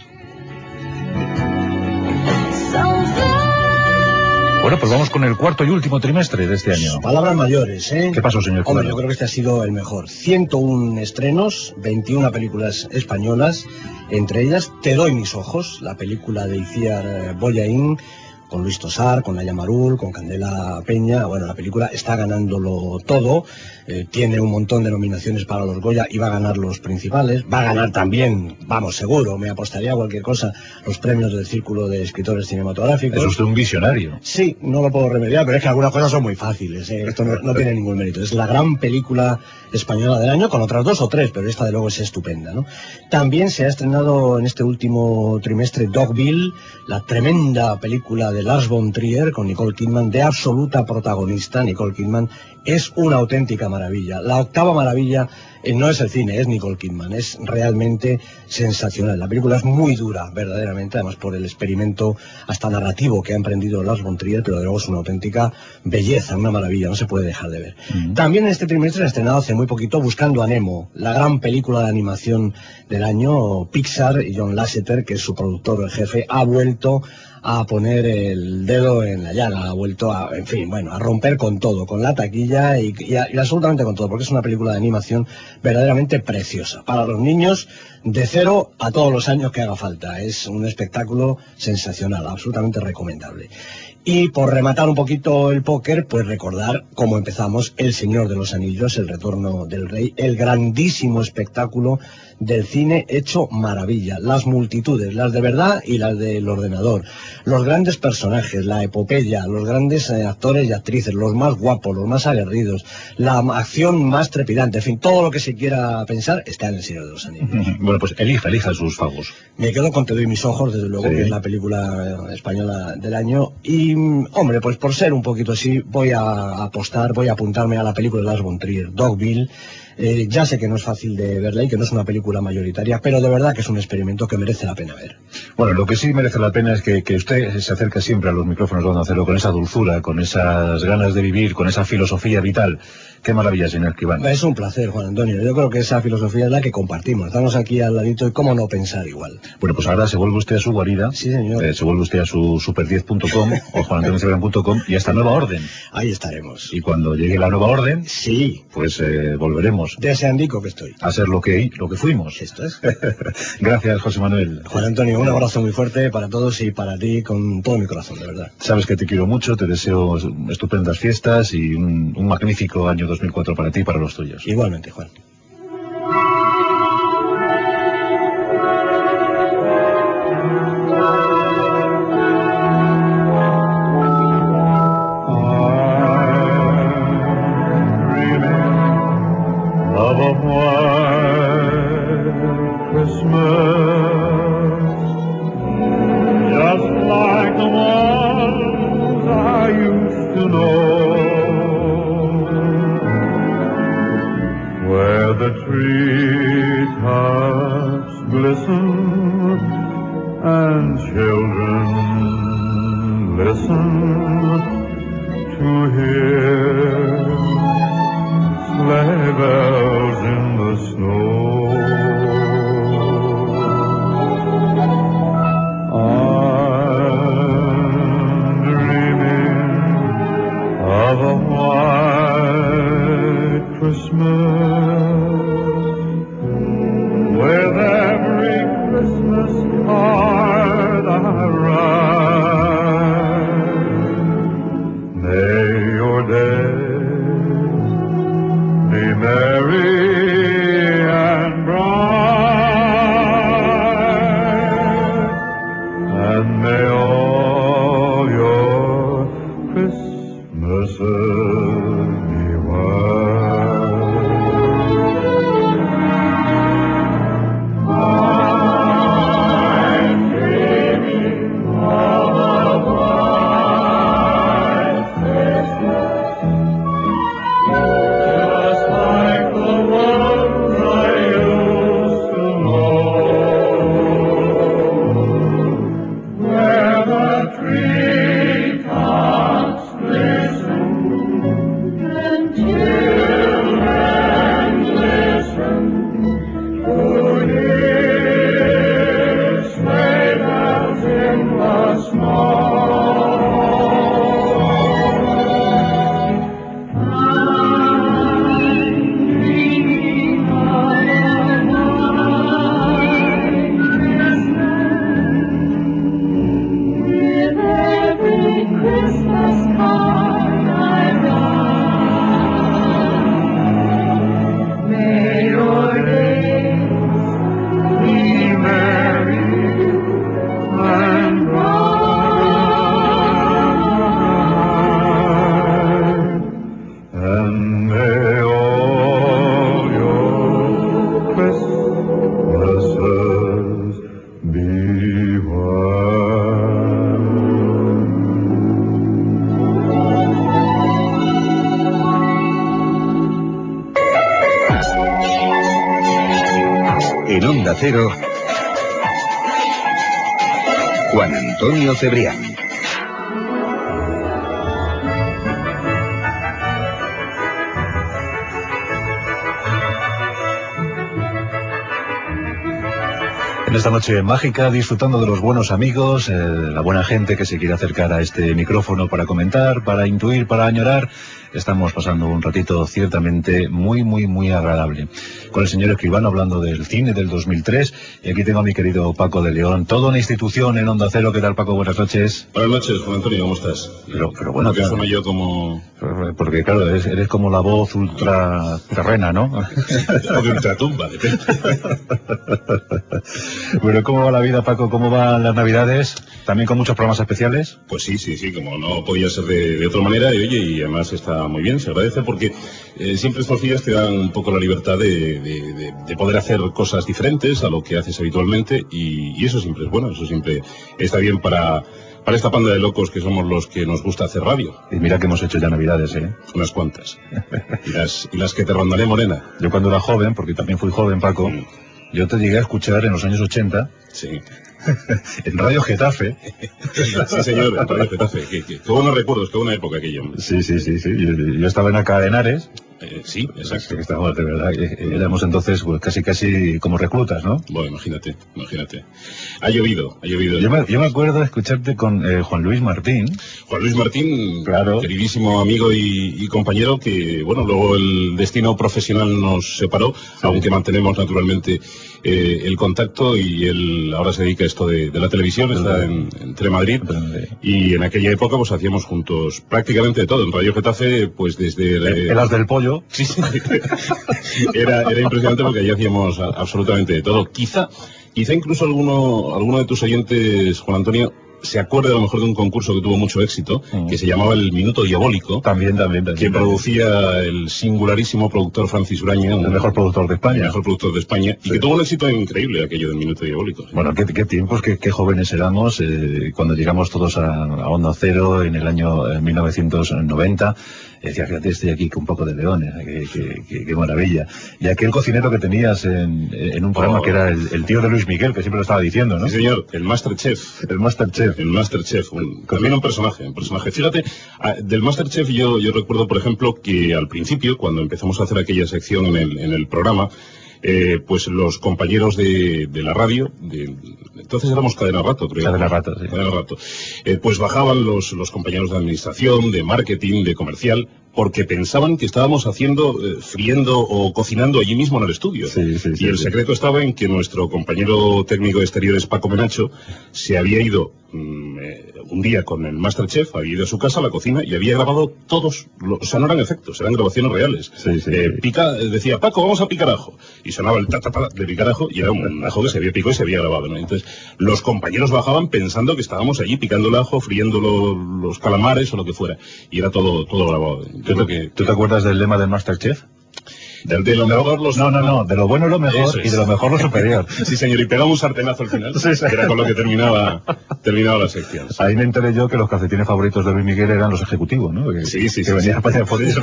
Bueno, pues vamos con el cuarto y último trimestre de este año. Palabras mayores, ¿eh? ¿Qué pasó, señor Hombre, Cubano? yo creo que este ha sido el mejor. 101 estrenos, 21 películas españolas, entre ellas Te doy mis ojos, la película de Itziar Bollaín, con Luis Tosar, con Naya Marul, con Candela Peña. Bueno, la película está ganándolo todo, tiene un montón de nominaciones para los Goya y va a ganar los principales, va a ganar también, vamos, seguro, me apostaría a cualquier cosa, los premios del Círculo de Escritores Cinematográficos. Es usted un visionario. Sí, no lo puedo remediar, pero es que algunas cosas son muy fáciles, ¿eh? Esto no tiene ningún mérito. Es la gran película española del año, con otras 2 o 3, pero esta de luego es estupenda, ¿no? También se ha estrenado en este último trimestre Dogville, la tremenda película de Lars von Trier, con Nicole Kidman, de absoluta protagonista. Nicole Kidman es una auténtica maravilla. La octava maravilla no es el cine, es Nicole Kidman. Es realmente sensacional. La película es muy dura, verdaderamente, además por el experimento hasta narrativo que ha emprendido Lars von Trier, pero de luego es una auténtica belleza, una maravilla, no se puede dejar de ver. También en este trimestre ha estrenado hace muy poquito Buscando a Nemo, la gran película de animación del año. Pixar y John Lasseter, que es su productor jefe, ha vuelto a poner el dedo en la llaga, ha vuelto a, en fin, bueno, a romper con todo, con la taquilla y absolutamente con todo, porque es una película de animación verdaderamente preciosa. Para los niños, de 0 a todos los años que haga falta. Es un espectáculo sensacional, absolutamente recomendable. Y por rematar un poquito el póker, pues recordar cómo empezamos El Señor de los Anillos, El Retorno del Rey, el grandísimo espectáculo del cine hecho maravilla. Las multitudes, las de verdad y las del ordenador. Los grandes personajes, la epopeya, los grandes actores y actrices, los más guapos, los más aguerridos, la acción más trepidante, en fin, todo lo que se quiera pensar está en El Señor de los Anillos. Bueno, pues elija sus favos. Me quedo con Te doy mis ojos, desde luego, Sí, que es la película española del año. Y, hombre, pues por ser un poquito así, voy a apuntarme a la película de Lars von Trier, Dogville. Ya sé que no es fácil de verla y que no es una película mayoritaria, pero de verdad que es un experimento que merece la pena ver. Bueno, lo que sí merece la pena es que usted se acerque siempre a los micrófonos de Onda Cero con esa dulzura, con esas ganas de vivir, con esa filosofía vital. Qué maravilla, señor Escribano. Es un placer, Juan Antonio. Yo creo que esa filosofía es la que compartimos. Estamos aquí al ladito y cómo no pensar igual. Bueno, pues ahora se vuelve usted a su guarida. Sí, señor. Se vuelve usted a su super10.com o juanantoniocebran.com y a esta nueva orden. Ahí estaremos. Y cuando llegue la nueva orden, sí, pues volveremos deseandico que estoy a ser lo que fuimos. Esto es. Gracias, José Manuel. Juan Antonio, un abrazo muy fuerte para todos y para ti con todo mi corazón, de verdad. Sabes que te quiero mucho, te deseo estupendas fiestas y un magnífico año 2004 para ti y para los tuyos. Igualmente, Juan. With every Cero, Juan Antonio Cebrián. En esta noche mágica, disfrutando de los buenos amigos, la buena gente que se quiere acercar a este micrófono para comentar, para intuir, para añorar, estamos pasando un ratito ciertamente muy agradable. Con el señor Escribano hablando del cine del 2003, y aquí tengo a mi querido Paco de León, toda una institución en Onda Cero. ¿Qué tal, Paco? Buenas noches. Buenas noches, Juan Antonio, ¿cómo estás? Pero bueno, que suena yo como... Porque claro, eres como la voz ultraterrena, ¿no? O de ultratumba, depende. Bueno, ¿cómo va la vida, Paco? ¿Cómo van las Navidades? ¿También con muchos programas especiales? Pues sí, como no podía ser de otra manera, y oye, y además está muy bien, se agradece porque siempre estos días te dan un poco la libertad de poder hacer cosas diferentes a lo que haces habitualmente, y eso siempre es bueno, eso siempre está bien para esta panda de locos que somos los que nos gusta hacer radio. Y mira que hemos hecho ya Navidades, ¿eh? Unas cuantas. Y las que te rondaré, Morena. Yo cuando era joven, porque también fui joven, Paco, yo te llegué a escuchar en los años 80. Sí. En Radio Getafe. Sí, señor, en Radio Getafe. Qué buenos recuerdos, qué buena época aquella. Sí. Yo estaba en Alcalá de Henares. Sí, exacto. Que estábamos, de verdad, éramos entonces pues, casi como reclutas, ¿no? Bueno, imagínate. Ha llovido. Yo me acuerdo de escucharte con Juan Luis Martín. Juan Luis Martín, claro, queridísimo amigo y compañero que, bueno, luego el destino profesional nos separó, sí, aunque mantenemos naturalmente el contacto, y él ahora se dedica a esto de la televisión, está en Telemadrid, y en aquella época pues hacíamos juntos prácticamente de todo. En Radio Getafe, pues desde... El As del Pollo. Sí. Era impresionante porque allí hacíamos absolutamente de todo. Quizá incluso alguno de tus oyentes, Juan Antonio, se acuerda a lo mejor de un concurso que tuvo mucho éxito, que se llamaba El Minuto Diabólico. También. Que producía el singularísimo productor Francis Uraña. El mejor productor de España. El mejor productor de España. Sí. Y que tuvo un éxito increíble aquello del Minuto Diabólico. ¿Sí? Bueno, qué tiempos, qué jóvenes éramos cuando llegamos todos a Onda Cero en el año 1990. Decía, fíjate, estoy aquí con un poco de León, qué maravilla. Y aquel cocinero que tenías en un programa que era el tío de Luis Miguel, que siempre lo estaba diciendo, ¿no? Sí, señor, el Masterchef. También un personaje. Fíjate, del Masterchef yo recuerdo, por ejemplo, que al principio, cuando empezamos a hacer aquella sección en el programa, pues los compañeros de la radio, entonces éramos Cadena Rato, creo. Cadena Rato, sí. Cadena Rato. Pues bajaban los compañeros de administración, de marketing, de comercial, porque pensaban que estábamos friendo o cocinando allí mismo en el estudio. Sí, y el secreto estaba en que nuestro compañero técnico de exteriores, Paco Menacho, se había ido un día con el Masterchef, había ido a su casa, a la cocina, y había grabado todos, o sea, no eran efectos, eran grabaciones reales. Decía, Paco, vamos a picar ajo. Y sonaba el ta-ta-ta de picar ajo, y era un ajo que se había picado y se había grabado, ¿no? Entonces, los compañeros bajaban pensando que estábamos allí picando el ajo, friendo los calamares o lo que fuera. Y era todo grabado. ¿Tú te acuerdas del lema del Masterchef? De lo mejor No, de lo bueno lo mejor y de lo mejor lo superior. Sí, señor, y pegaba un sartenazo al final, que era con lo que terminaba la sección. Ahí me enteré yo que los calcetines favoritos de Luis Miguel eran los ejecutivos, ¿no? Que venía para allá por eso.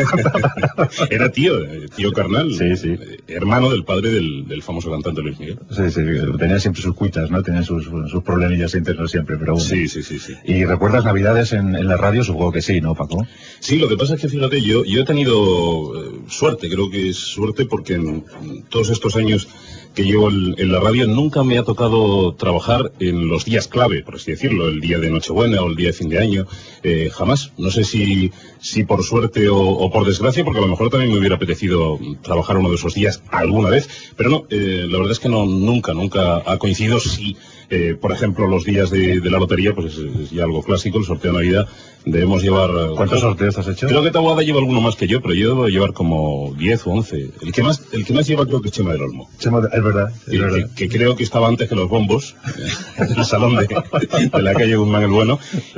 Era tío carnal, hermano del padre del famoso cantante Luis Miguel. Sí, tenía siempre sus cuitas, ¿no? Tenía sus problemillas internos siempre, pero bueno. Sí. ¿Y recuerdas Navidades en la radio? Supongo que sí, ¿no, Paco? Sí, lo que pasa es que, fíjate, yo he tenido suerte, creo que es suerte, porque en todos estos años que llevo en la radio nunca me ha tocado trabajar en los días clave, por así decirlo, el día de Nochebuena o el día de fin de año, jamás. No sé si por suerte o por desgracia, porque a lo mejor también me hubiera apetecido trabajar uno de esos días alguna vez, pero no, la verdad es que nunca ha coincidido. Sí, por ejemplo, los días de la lotería, pues es ya algo clásico, el sorteo de Navidad. Debemos llevar... ¿Cuántos sorteos has hecho? Creo que Taboada lleva alguno más que yo, pero yo debo llevar como 10 o 11. El que más lleva creo que es Chema del Olmo. Es verdad. Que creo que estaba antes que los bombos, en el salón de la calle Guzmán el Bueno,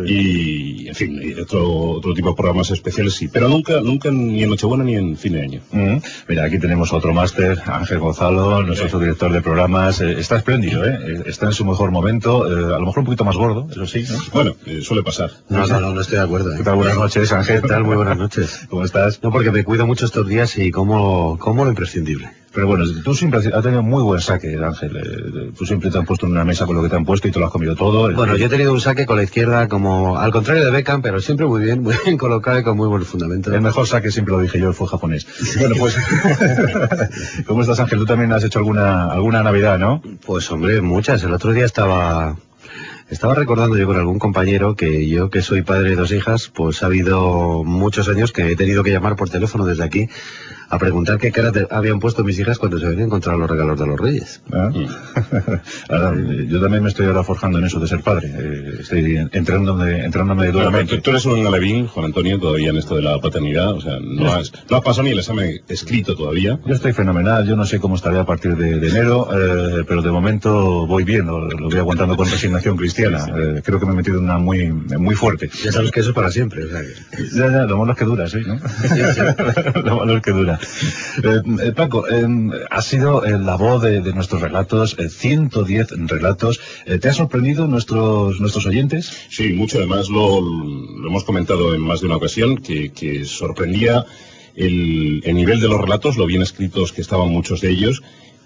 y en fin, y otro tipo de programas especiales sí, pero nunca ni en Nochebuena ni en fin de año. Mira, aquí tenemos otro máster, Ángel Gonzalo, nuestro director de programas. Está espléndido, está en su mejor momento, a lo mejor un poquito más gordo, eso sí, ¿no? Bueno, suele pasar. No estoy estoy de acuerdo. ¿Qué tal? Buenas noches, Ángel. ¿Qué tal? Muy buenas noches. ¿Cómo estás? No, porque me cuido mucho estos días y como lo imprescindible. Pero bueno, tú siempre has tenido muy buen saque, Ángel. Tú siempre te han puesto en una mesa con lo que te han puesto y te lo has comido todo. Bueno, yo he tenido un saque con la izquierda como al contrario de Beckham, pero siempre muy bien colocado y con muy buen fundamento. El mejor saque, siempre lo dije yo, fue japonés. Bueno, pues, ¿cómo estás, Ángel? Tú también has hecho alguna Navidad, ¿no? Pues hombre, muchas. El otro día estaba recordando yo con algún compañero que yo, que soy padre de 2 hijas, pues ha habido muchos años que he tenido que llamar por teléfono desde aquí a preguntar qué cara habían puesto mis hijas cuando se habían encontrado los regalos de los Reyes. ¿Ah? Ahora, yo también me estoy ahora forjando en eso de ser padre. Estoy entrenándome duramente. Tú eres un alevín, Juan Antonio, todavía en esto de la paternidad. O sea, no has pasado ni el examen escrito todavía. Yo estoy fenomenal. Yo no sé cómo estaré a partir de enero, pero de momento voy bien. Lo voy aguantando con resignación cristiana. Creo que me he metido en una muy fuerte. Ya sabes que eso es para siempre. O sea que... Ya, lo malo es que dura, ¿sí? ¿No? Lo malo es que dura. Paco, has sido la voz de nuestros relatos, 110 relatos. ¿Te ha sorprendido nuestros oyentes? Sí, mucho. Además lo hemos comentado en más de una ocasión, que sorprendía el nivel de los relatos, lo bien escritos que estaban muchos de ellos.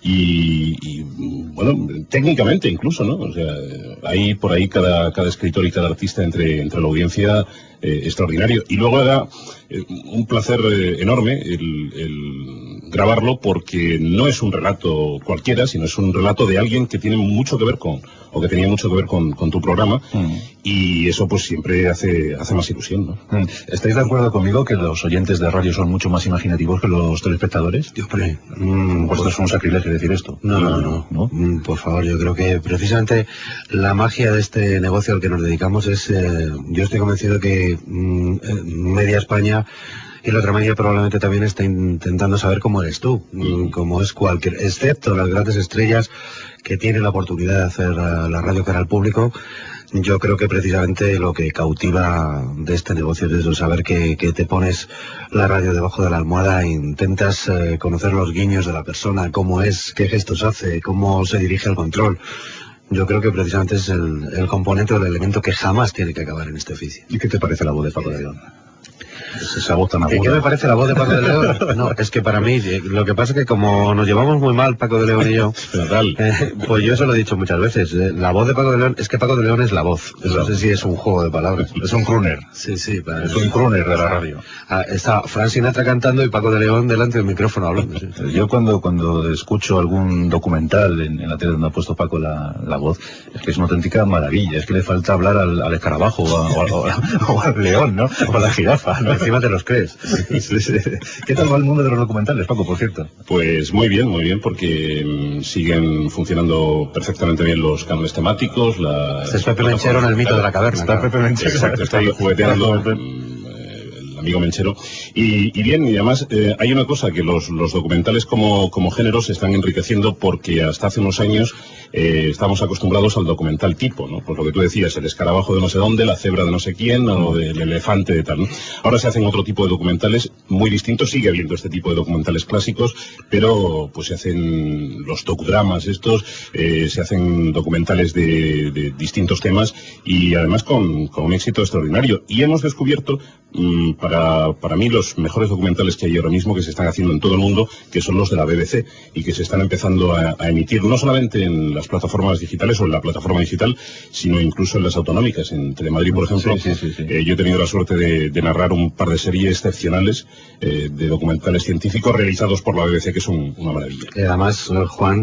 Y bueno, técnicamente incluso, ¿no? O sea, hay por ahí cada escritor y cada artista entre la audiencia extraordinario. Y luego era un placer enorme el grabarlo, porque no es un relato cualquiera, sino es un relato de alguien que tiene mucho que ver que tenía mucho que ver con tu programa. Y eso pues siempre hace más ilusión, ¿no? ¿Estáis de acuerdo conmigo que los oyentes de radio son mucho más imaginativos que los telespectadores? Pues esto es un sacrilegio decir esto. No. Por favor, yo creo que precisamente la magia de este negocio al que nos dedicamos es, yo estoy convencido que media España y la otra media probablemente también está intentando saber cómo eres tú, cómo es cualquier, excepto las grandes estrellas que tienen la oportunidad de hacer la radio cara al público. Yo creo que precisamente lo que cautiva de este negocio es eso, saber que te pones la radio debajo de la almohada e intentas conocer los guiños de la persona, cómo es, qué gestos hace, cómo se dirige al control. Yo creo que precisamente es el componente o el elemento que jamás tiene que acabar en este oficio. ¿Y qué te parece la voz de Paco de León? Esa voz tan aguda. ¿Qué me parece la voz de Paco de León? No, es que para mí, lo que pasa es que como nos llevamos muy mal Paco de León y yo, pues yo se lo he dicho muchas veces, la voz de Paco de León, es que Paco de León es la voz. No sé si es un juego de palabras. Es un crooner. Sí. Es un crooner de la radio. Está Frank Sinatra cantando y Paco de León delante del micrófono hablando. Sí. Yo cuando escucho algún documental en la tele donde ha puesto Paco la voz, es que es una auténtica maravilla. Es que le falta hablar al escarabajo o al león, ¿no? O a la jirafa, ¿no? Encima te los crees. Sí. ¿Qué tal va el mundo de los documentales, Paco, por cierto? Pues muy bien, porque siguen funcionando perfectamente bien los canales temáticos. Es Pepe Menchero en el mito de la caverna. Está Pepe Menchero. Exacto, está ahí jugueteando el amigo Menchero. Y bien, y además hay una cosa, que los documentales como género se están enriqueciendo, porque hasta hace unos años estamos acostumbrados al documental tipo, ¿no? Pues lo que tú decías, el escarabajo de no sé dónde, la cebra de no sé quién, o el elefante de tal, ¿no? Ahora se hacen otro tipo de documentales muy distintos, sigue habiendo este tipo de documentales clásicos, pero pues se hacen los docudramas estos, se hacen documentales de distintos temas, y además con un éxito extraordinario. Y hemos descubierto, para mí, los mejores documentales que hay ahora mismo, que se están haciendo en todo el mundo, que son los de la BBC, y que se están empezando a emitir no solamente en las plataformas digitales o en la plataforma digital, sino incluso en las autonómicas. En Telemadrid, por ejemplo, sí. Yo he tenido la suerte de narrar un par de series excepcionales de documentales científicos realizados por la BBC, que son una maravilla. Además, Juan,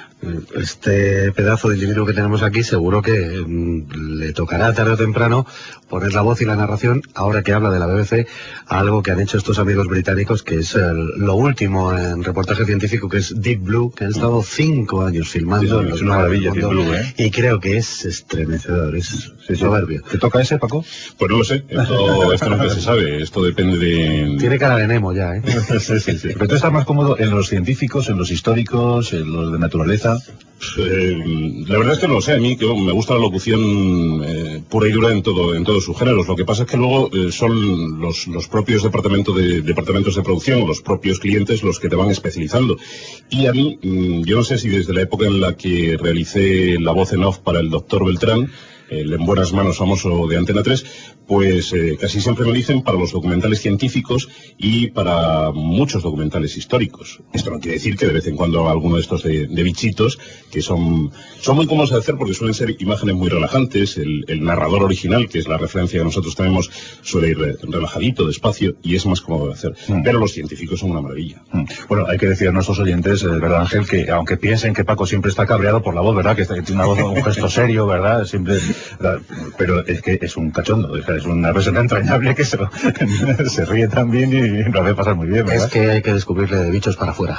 este pedazo de individuo que tenemos aquí seguro que le tocará tarde o temprano poner la voz y la narración, ahora que habla de la BBC, a algo que han hecho estos amigos británicos, que es lo último en reportaje científico, que es Deep Blue, que han estado 5 años filmando. Es una maravilla Deep Blue, y creo que es estremecedor, es soberbio. ¿Te toca ese, Paco? Pues no lo sé, esto nunca se sabe, esto depende de... Tiene cara de Nemo ya, ¿eh? Sí. Pero tú estás más cómodo en los científicos, en los históricos, en los de naturaleza. La verdad es que no lo sé. A mí que me gusta la locución pura y dura en todos sus géneros. Lo que pasa es que luego son los propios departamentos de producción, o los propios clientes, los que te van especializando. Y a mí, yo no sé si desde la época en la que realicé la voz en off para el doctor Beltrán, el En buenas manos famoso de Antena 3, pues casi siempre lo dicen para los documentales científicos y para muchos documentales históricos. Esto no quiere decir que de vez en cuando alguno de estos de bichitos, que son muy cómodos de hacer porque suelen ser imágenes muy relajantes. El narrador original, que es la referencia que nosotros tenemos, suele ir relajadito, despacio, y es más cómodo de hacer. Pero los científicos son una maravilla. Bueno, hay que decir a nuestros oyentes, ¿verdad, Ángel? Que aunque piensen que Paco siempre está cabreado por la voz, ¿verdad? Que tiene una voz, un gesto serio, ¿verdad? Siempre, ¿verdad? Pero es que es un cachondo, es una persona entrañable que se ríe también y lo hace pasar muy bien, ¿verdad? Es que hay que descubrirle de bichos para afuera.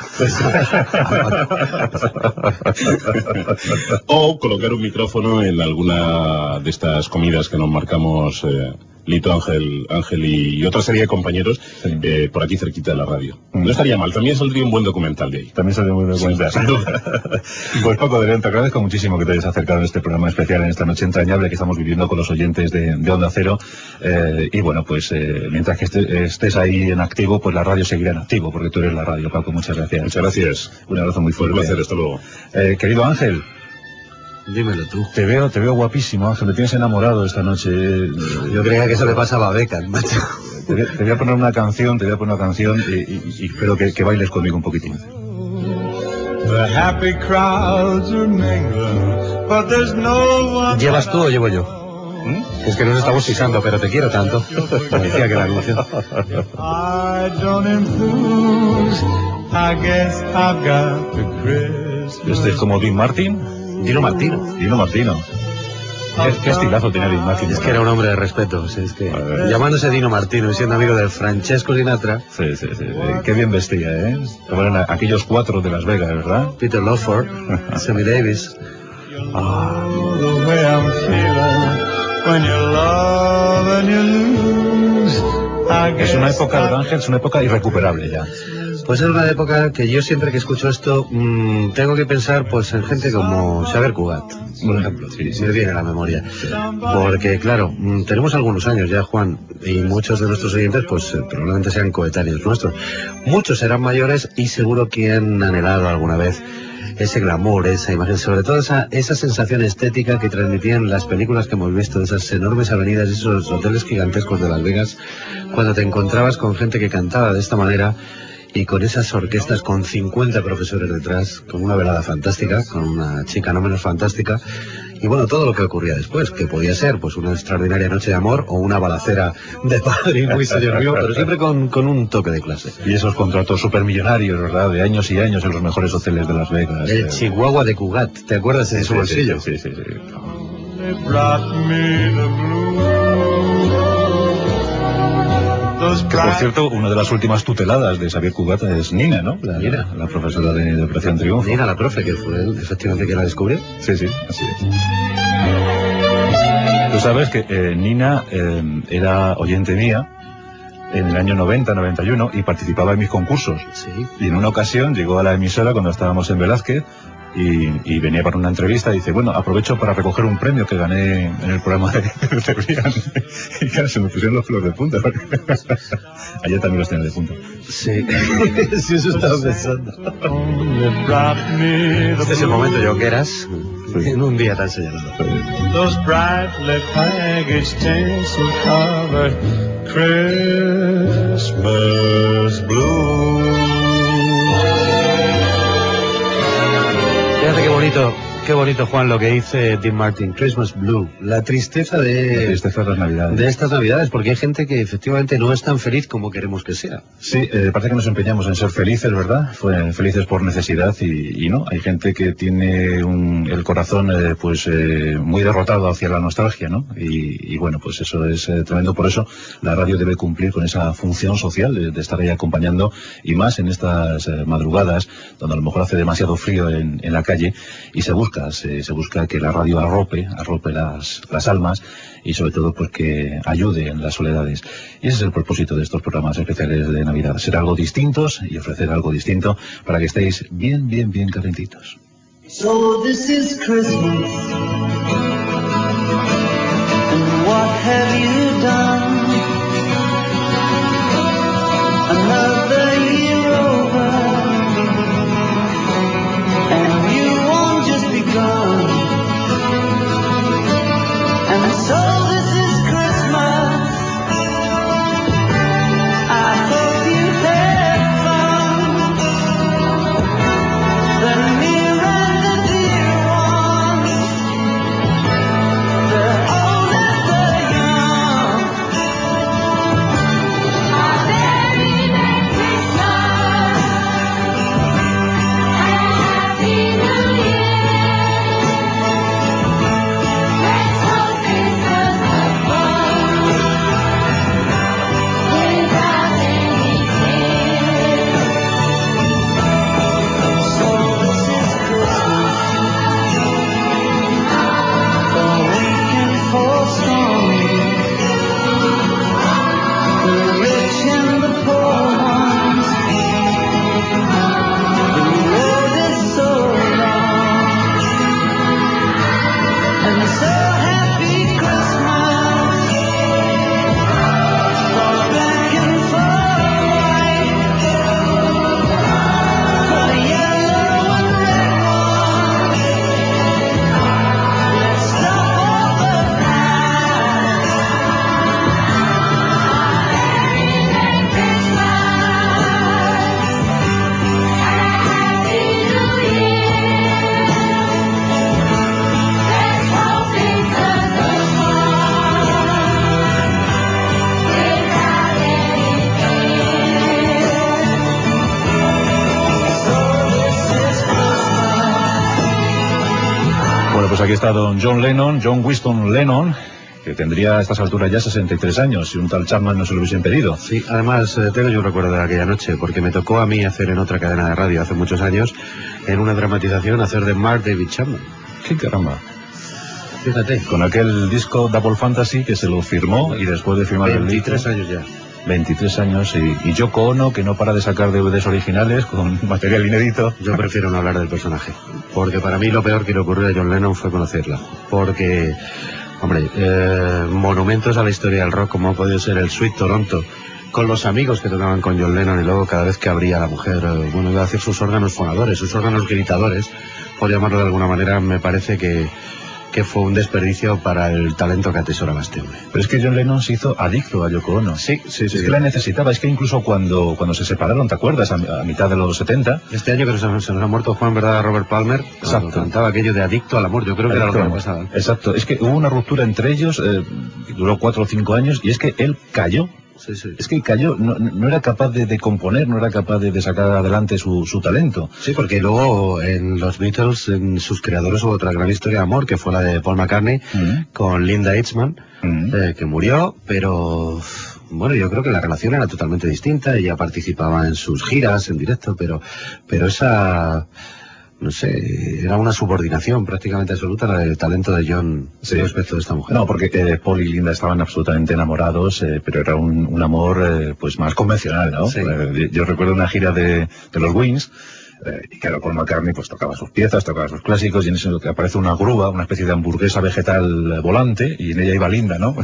O colocar un micrófono en alguna de estas comidas que nos marcamos Lito, Ángel y otra serie de compañeros por aquí cerquita de la radio. No estaría mal, también saldría un buen documental de ahí. También saldría un buen documental. Pues Paco de León, te agradezco muchísimo que te hayas acercado en este programa especial, en esta noche entrañable que estamos viviendo con los oyentes de Onda Cero. Y bueno, pues mientras que estés ahí en activo, pues la radio seguirá en activo, porque tú eres la radio, Paco. Muchas gracias. Muchas gracias. Un abrazo muy fuerte. Un placer, hasta luego. Querido Ángel. Dímelo tú. Te veo guapísimo, Ángel, me tienes enamorado esta noche. Yo creía que eso le pasaba a Beckham, macho. Te voy a poner una canción, y espero que bailes conmigo un poquitín. ¿Llevas tú o llevo yo? Es que nos estamos pisando, pero te quiero tanto. Como decía que la anuncio. Este es como Dean Martin. Dino Martino. ¿Qué estilazo tenía Dean Martin? Es que era un hombre de respeto. O sea, es que llamándose Dino Martino y siendo amigo de Francesco Sinatra. Sí. Qué bien vestía, ¿eh? Eran aquellos 4 de Las Vegas, ¿verdad? Peter Lawford, Sammy Davis. Es una época, ¿verdad, Ángel? Es una época irrecuperable ya. Pues es una época que yo siempre que escucho esto tengo que pensar pues en gente como Xavier Cugat, por ejemplo, si me viene a la memoria. Porque claro, tenemos algunos años ya, Juan, y muchos de nuestros oyentes pues probablemente sean coetáneos nuestros. Muchos serán mayores y seguro que han anhelado alguna vez ese glamour, esa imagen, sobre todo esa sensación estética que transmitían las películas que hemos visto, esas enormes avenidas, esos hoteles gigantescos de Las Vegas, cuando te encontrabas con gente que cantaba de esta manera y con esas orquestas con 50 profesores detrás, con una velada fantástica, con una chica no menos fantástica, y bueno, todo lo que ocurría después, que podía ser pues una extraordinaria noche de amor o una balacera de padre muy señor mío, pero siempre con un toque de clase. Y esos contratos supermillonarios, ¿verdad? De años y años en los mejores hoteles de Las Vegas. El Chihuahua de Cugat, ¿te acuerdas de su bolsillo? Sí. Que por cierto, una de las últimas tuteladas de Xavier Cugat es Nina, ¿no? La profesora de Operación Triunfo. Nina, la profe, que fue él, efectivamente, que la descubrió. Sí, así es. Tú sabes que Nina era oyente mía en el año 90, 91 y participaba en mis concursos. Sí. Y en una ocasión llegó a la emisora cuando estábamos en Velázquez y venía para una entrevista y dice, bueno, aprovecho para recoger un premio que gané en el programa de Cebrián. Y claro, se me pusieron los pelos de punta. Ayer también los tenía de punta. Sí, sí, eso estaba pensando. Este es el momento, Joqueras, en un día tan señalado. Those brightly packaged tinsel covered Christmas blue. Fíjate qué bonito, Juan, lo que dice Dean Martin, Christmas Blue, la tristeza de las Navidades. De estas Navidades, porque hay gente que efectivamente no es tan feliz como queremos que sea. Sí, parece que nos empeñamos en ser felices, ¿verdad? Felices por necesidad y no, hay gente que tiene el corazón muy derrotado hacia la nostalgia, ¿no? Y bueno, pues eso es tremendo, por eso la radio debe cumplir con esa función social de estar ahí acompañando, y más en estas madrugadas donde a lo mejor hace demasiado frío en la calle, y se busca que la radio arrope las almas, y sobre todo pues que ayude en las soledades. Y ese es el propósito de estos programas especiales de Navidad, ser algo distintos y ofrecer algo distinto para que estéis bien calentitos. So this is Christmas, and what have you done? Another year over, and you won't just be gone. Bueno, pues aquí está don John Lennon, John Winston Lennon, que tendría a estas alturas ya 63 años, si un tal Chapman no se lo hubiese impedido. Sí, además tengo yo un recuerdo de aquella noche, porque me tocó a mí hacer en otra cadena de radio hace muchos años, en una dramatización, hacer de Mark David Chapman. ¡Qué caramba! Fíjate. Con aquel disco Double Fantasy que se lo firmó y después de firmar 23 años ya. 23 años y Yoko Ono, que no para de sacar DVDs originales con material inédito. Yo prefiero no hablar del personaje, porque para mí lo peor que le ocurrió a John Lennon fue conocerla, porque, hombre, monumentos a la historia del rock como ha podido ser el Sweet Toronto, con los amigos que tocaban con John Lennon y luego cada vez que abría la mujer, bueno, iba a hacer sus órganos fonadores, sus órganos gritadores, por llamarlo de alguna manera, me parece que fue un desperdicio para el talento que atesoraba este hombre. Pero es que John Lennon se hizo adicto a Yoko Ono. Sí. Es que la necesitaba. Es que incluso cuando se separaron, ¿te acuerdas? A mitad de los 70. Este año que se nos ha muerto Juan, ¿verdad? Robert Palmer. Exacto. Cantaba aquello de adicto al amor. Yo creo que era lo que le pasaba. Exacto. Es que hubo una ruptura entre ellos, duró 4 o 5 años, y es que él cayó. Sí. Es que cayó, no era capaz de componer, no era capaz de sacar adelante su talento. Sí, porque luego en los Beatles, en sus creadores, hubo otra gran historia de amor, que fue la de Paul McCartney con Linda Eastman, que murió, pero bueno, yo creo que la relación era totalmente distinta. Ella participaba en sus giras en directo, pero esa, no sé, era una subordinación prácticamente absoluta la del talento de John respecto de esta mujer. No, porque Paul y Linda estaban absolutamente enamorados, pero era un amor pues más convencional, ¿no? Sí. Yo recuerdo una gira de los Wings, y claro, Paul McCartney pues tocaba sus piezas, tocaba sus clásicos, y en eso que aparece una grúa, una especie de hamburguesa vegetal volante, y en ella iba Linda, ¿no?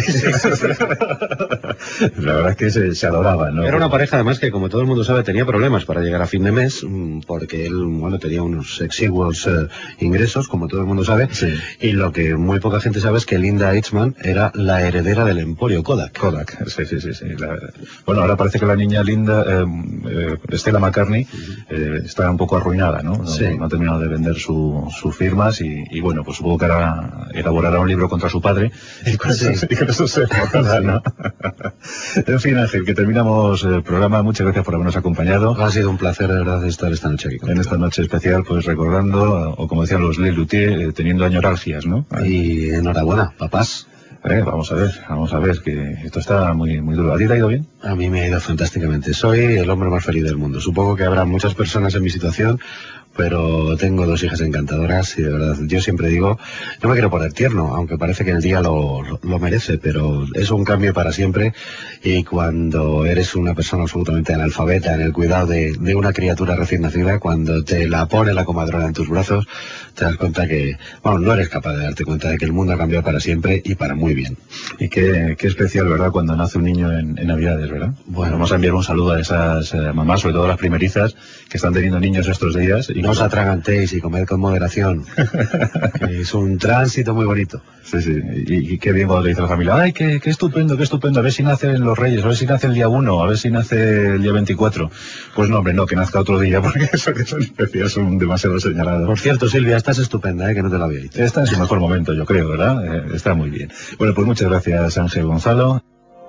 La verdad es que se adoraban, ¿no? Era una pareja además que, como todo el mundo sabe, tenía problemas para llegar a fin de mes, porque él, bueno, tenía unos exiguos ingresos, como todo el mundo sabe, y lo que muy poca gente sabe es que Linda Eastman era la heredera del emporio Kodak. Sí. Bueno, ahora parece que la niña Linda, Stella McCartney, está un poco arruinada, ¿no? No ha terminado de vender sus firmas y bueno, pues supongo que ahora elaborará un libro contra su padre y con eso se forjará, ¿no? En fin, Ángel, que terminamos el programa. Muchas gracias por habernos acompañado. Ha sido un placer, de verdad, estar esta noche aquí contigo. En esta noche especial, pues recordando, o como decían los Le Luthier, teniendo añoralgias, ¿no? Y enhorabuena, papás. Vamos a ver, que esto está muy, muy duro. ¿A ti te ha ido bien? A mí me ha ido fantásticamente. Soy el hombre más feliz del mundo. Supongo que habrá muchas personas en mi situación, pero tengo 2 hijas encantadoras y de verdad, yo siempre digo, no me quiero poner tierno, aunque parece que el día lo merece, pero es un cambio para siempre, y cuando eres una persona absolutamente analfabeta en el cuidado de una criatura recién nacida, cuando te la pone la comadrona en tus brazos, te das cuenta que, bueno, no eres capaz de darte cuenta de que el mundo ha cambiado para siempre y para muy bien. Y qué especial, ¿verdad?, cuando nace un niño en Navidades, ¿verdad? Bueno, vamos a enviar un saludo a esas mamás, sobre todo las primerizas, que están teniendo niños estos días. Y no os atragantéis y comed con moderación, que es un tránsito muy bonito. Sí, y qué bien cuando le dice a la familia, ¡ay, qué estupendo, a ver si nacen los Reyes, a ver si nace el día 1, a ver si nace el día 24. Pues no, hombre, no, que nazca otro día, porque eso que son especiales son demasiado señalados. Por cierto, Silvia, estás estupenda, que no te lo había dicho. Está en su mejor momento, yo creo, ¿verdad? Está muy bien. Bueno, pues muchas gracias, Ángel Gonzalo.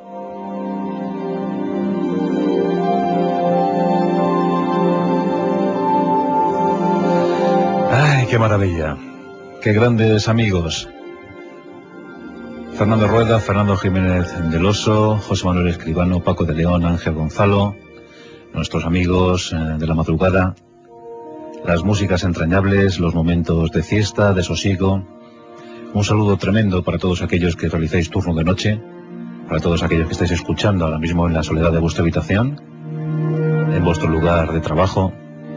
¡Ay, qué maravilla! ¡Qué grandes amigos! Fernando Rueda, Fernando Jiménez del Oso, José Manuel Escribano, Paco de León, Ángel Gonzalo, nuestros amigos de la madrugada, las músicas entrañables, los momentos de fiesta, de sosiego. Un saludo tremendo para todos aquellos que realizáis turno de noche, para todos aquellos que estáis escuchando ahora mismo en la soledad de vuestra habitación, en vuestro lugar de trabajo,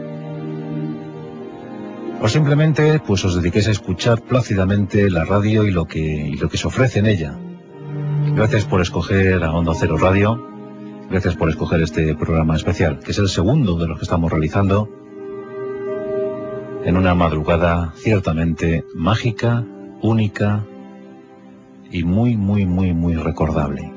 o simplemente pues os dediquéis a escuchar plácidamente la radio y lo que se ofrece en ella. Gracias por escoger a Onda Cero Radio, gracias por escoger este programa especial, que es el segundo de los que estamos realizando en una madrugada ciertamente mágica, única y muy, muy, muy, muy recordable.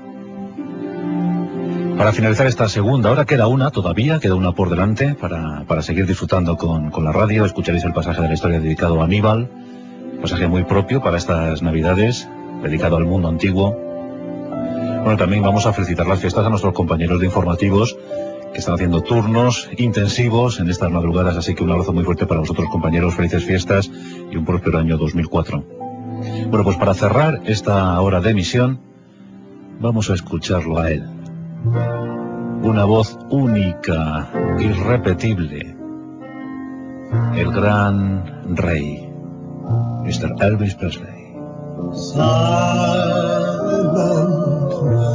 Para finalizar esta segunda hora, queda una por delante para seguir disfrutando con la radio. Escucharéis el pasaje de la historia dedicado a Aníbal, pasaje muy propio para estas Navidades, dedicado al mundo antiguo. Bueno, también vamos a felicitar las fiestas a nuestros compañeros de informativos que están haciendo turnos intensivos en estas madrugadas, así que un abrazo muy fuerte para vosotros, compañeros, felices fiestas y y un próspero año 2004. Bueno, pues para cerrar esta hora de emisión, vamos a escucharlo a él. Una voz única, irrepetible. El gran rey, Mr. Elvis Presley. Silent